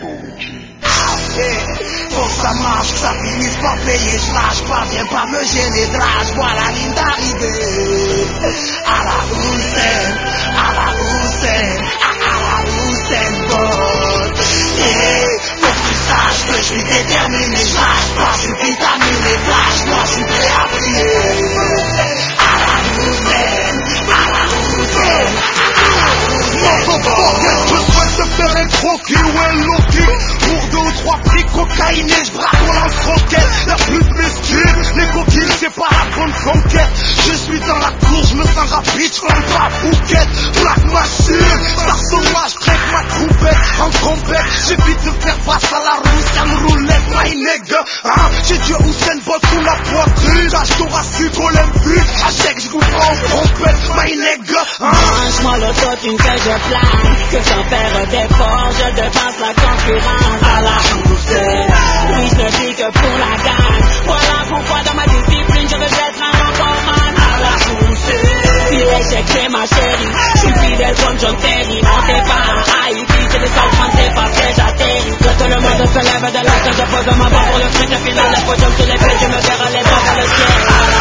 Faut que ça marche, que ça finisse par payer, je lâche pas, viens pas me gêner, drage, vois la ligne d'arrivée. À la Hussein, à la Hussein, à la Hussein Bolt. Faut que tu saches que je suis déterminé, je lâche pas, je suis vitaminé, flash, moi je suis prêt à prier. À la Hussein, à la Hussein, à la Hussein Bolt. Je souhaite te faire un croquis ou un low-kick. Pour 2 ou 3 prix cocaïne et je braque on lance roquette. La pute m'esquive, les coquilles c'est pas la grande conquête. Je suis dans la cour, je me sens rapide, je prends pas bouquette. Black machine, star sauvage, traite ma trompette. En trompette, j'évite de faire face à la roue, ça me roulette, my nigga. Hein, j'ai Dieu Hussein Bolt sous la poitrine. Tâche thoracique olympique, à chèque je vous prends en trompette, my nigga. Hein. Mange-moi l'autotune que je plane, que sans faire d'effort, je dépasse la concurrence. À la Hussein, oui je ne vis que pour la gagne. Voilà pourquoi dans ma discipline je veux être un recordman. À la Hussein, puis l'échec c'est ma chérie. Je suis fidèle comme John Terry. Non t'es pas un Haïti, c'est des sales fans, c'est pas que j'atterris. Que tout le monde se lève de la que je pose ma voix pour le fric. Et final le podium sur les pieds, je me verrai les doigts dans le ciel. À la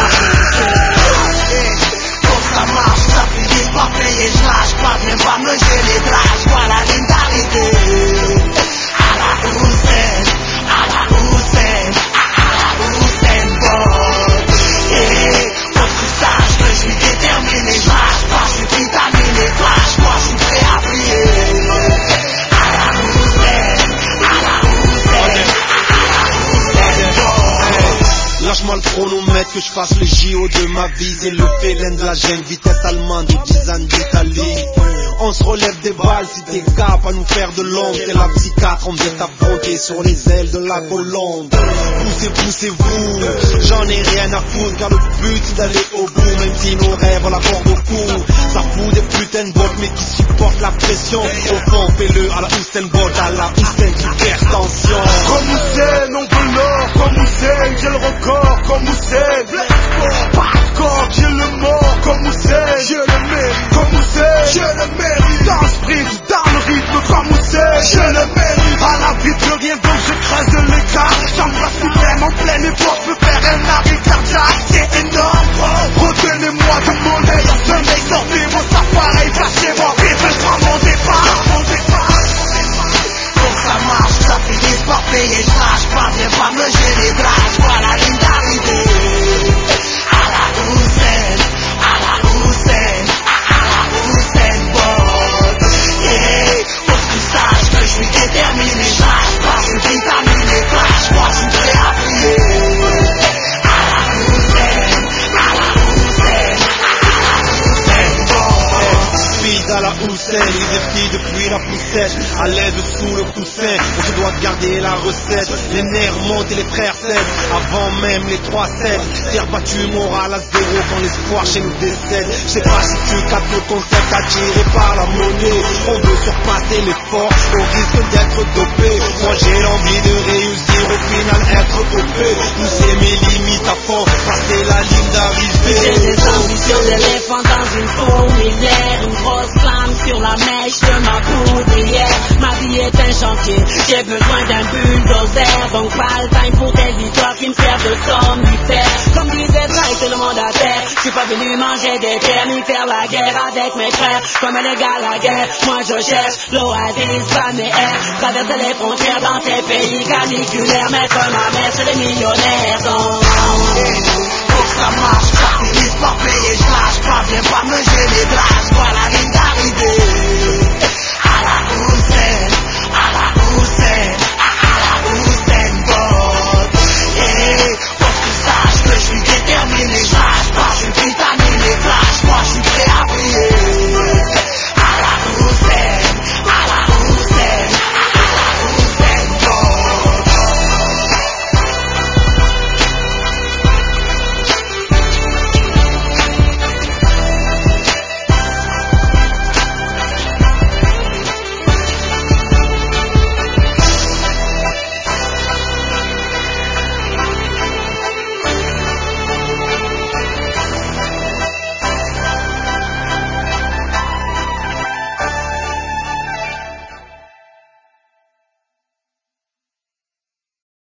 Hussein, faut que ça marche, ça finisse par payer, je lâche pas, viens pas me gêner, drage, vois la ligne d'arrivée. À la Hussein, à la Hussein, à la Hussein Bolt. Faut que tu saches que je suis déterminé, je lâche pas, je suis vitaminé, flash, moi je suis prêt à prier. À la Hussein, à la Hussein, à la Hussein Bolt. Lâche-moi le chronomètre que je fasse le JO de ma vie. C'est le félin de la gêne, vitesse allemande ou 10 ans d'Italie. On se relève des balles si t'es cap à nous faire de l'ombre. T'es la psychiatre, on vient t'affronter sur les ailes de la colombe. Poussez, poussez-vous, j'en ai rien à foutre. Car le but c'est d'aller au bout. Même si nos rêves on la corde au cou. Ça fout des putains de bottes mais qui supportent la pression. Au fond fais-le à la Hussein Bolt, à la Hussein hypertension. Comme Hussein, on veut l'or. Comme Hussein, j'ai le record. Comme Hussein, pas de corps, j'ai le mort. Comme Hussein, je le mérite. Comme Hussein, je le mérite. Dans le sprint, dans le rythme, comme Hussein, je le mérite. À la vie de rien, donc je creuse de l'écart. J'embrasse suprême en pleine époque, me faire un arrêt cardiaque, c'est énorme. Retenez-moi de mon œil, en sommeil, sortez vos appareils, fâchez-moi, vite, je prends mon départ. Faut que ça marche, ça finisse par payer, je lâche pas, viens pas me gêner, drage, vois la ligne d'arrivée. À la Hussein, à la Hussein, à la Hussein Bolt. Faut que tu saches que je suis déterminé, je lâche pas, je suis vitaminé, flash, moi je suis prêt à prier. À la Hussein, à la Hussein, à la Hussein Bolt. Speed à la Hussein, il défie depuis la poussette. À l'aide sous le coussin, on se doit de garder la recette. Les nerfs montent et les frères cèdent. Avant même les 3-7, terre battue, morale à zéro quand l'espoir chez nous décède. Je sais pas si tu captes le concept attiré par la monnaie. On veut surpasser l'effort au risque d'être dopé. Moi j'ai l'envie de réussir, au final être OP. Pousser mes limites à fond, passer la ligne d'arrivée. j'ai des ambitions d'éléphant dans une fourmilière. Une grosse flamme sur la mèche de ma poudrière. Ma vie est un chantier, j'ai besoin d'un bulldozer. Donc pas le time pour des victoires qui me servent de somnifère. Comme disait Drake, tout le monde à terre. Je suis pas venu manger des terres ni faire la guerre avec mes frères. Comme les gars la guerre, moi je cherche l'oasis balnéaire. Traverser les frontières dans ces pays caniculaires. Mettre ma mère chez les millionnaires. Donc Faut que ça marche, ça finisse par payer, je lâche pas, viens pas me gêner, drage, vois la ligne